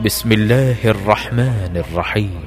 بسم الله الرحمن الرحيم.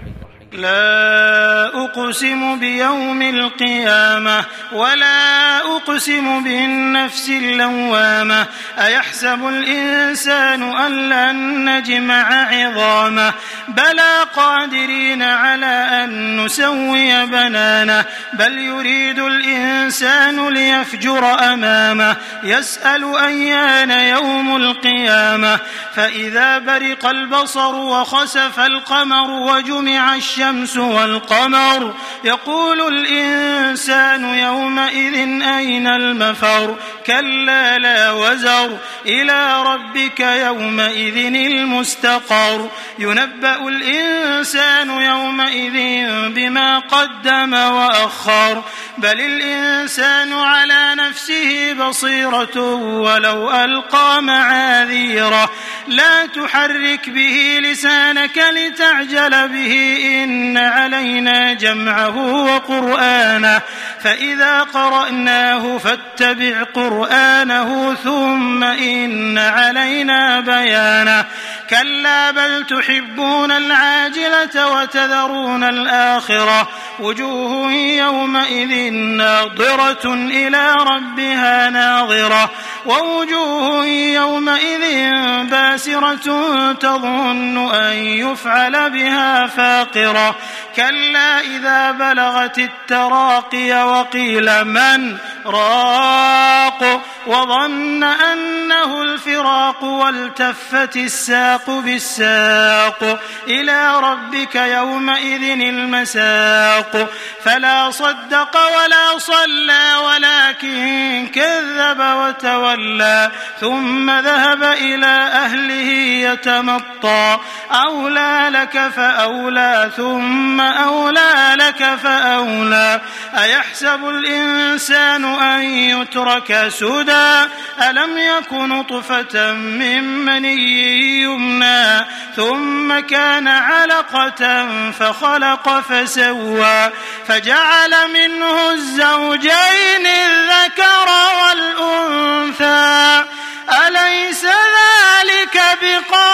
لا أقسم بيوم القيامة ولا أقسم بالنفس اللوامة أيحسب الإنسان أن لن نجمع عظامه بلى قادرين على أن نسوي بنانه بل يريد الإنسان ليفجر أمامه يسأل أيان يوم القيامة فإذا برق البصر وخسف القمر وجمع الشمس والقمر يقول الإنسان يومئذ أين المفر كلا لا وزر إلى ربك يومئذ المستقر ينبأ الإنسان يومئذ بما قدم وأخر بل الإنسان على نفسه بصيرة ولو ألقى معاذيره لا تحرك به لسانك لتعجل به إن علينا جمعه وقرآنه فإذا قرأناه فاتبع قرآنه ثم إن علينا بيانه كلا بل تحبون العاجلة وتذرون الآخرة وجوه يومئذ ناظرة إلى ربها ناظرة ووجوه يومئذ باسرة تظن أن يفعل بها فاقرة كلا إذا بلغت التراقي وقيل من راق وظن أنه الفراق والتفت الساق بالساق إلى ربك يومئذ المساق فلا صدق ولا صلى ولكن كذب وتولى ثم ذهب إلى أهله يتمطى أولى لك فأولى ثم أولى لك فأولى أيحسب الإنسان أن يترك سدى ألم يكن نطفة من مني يمنى ثم كان علقة فخلق فسوى فجعل منه الزوجين الذكر والأنثى أليس ذلك بقادر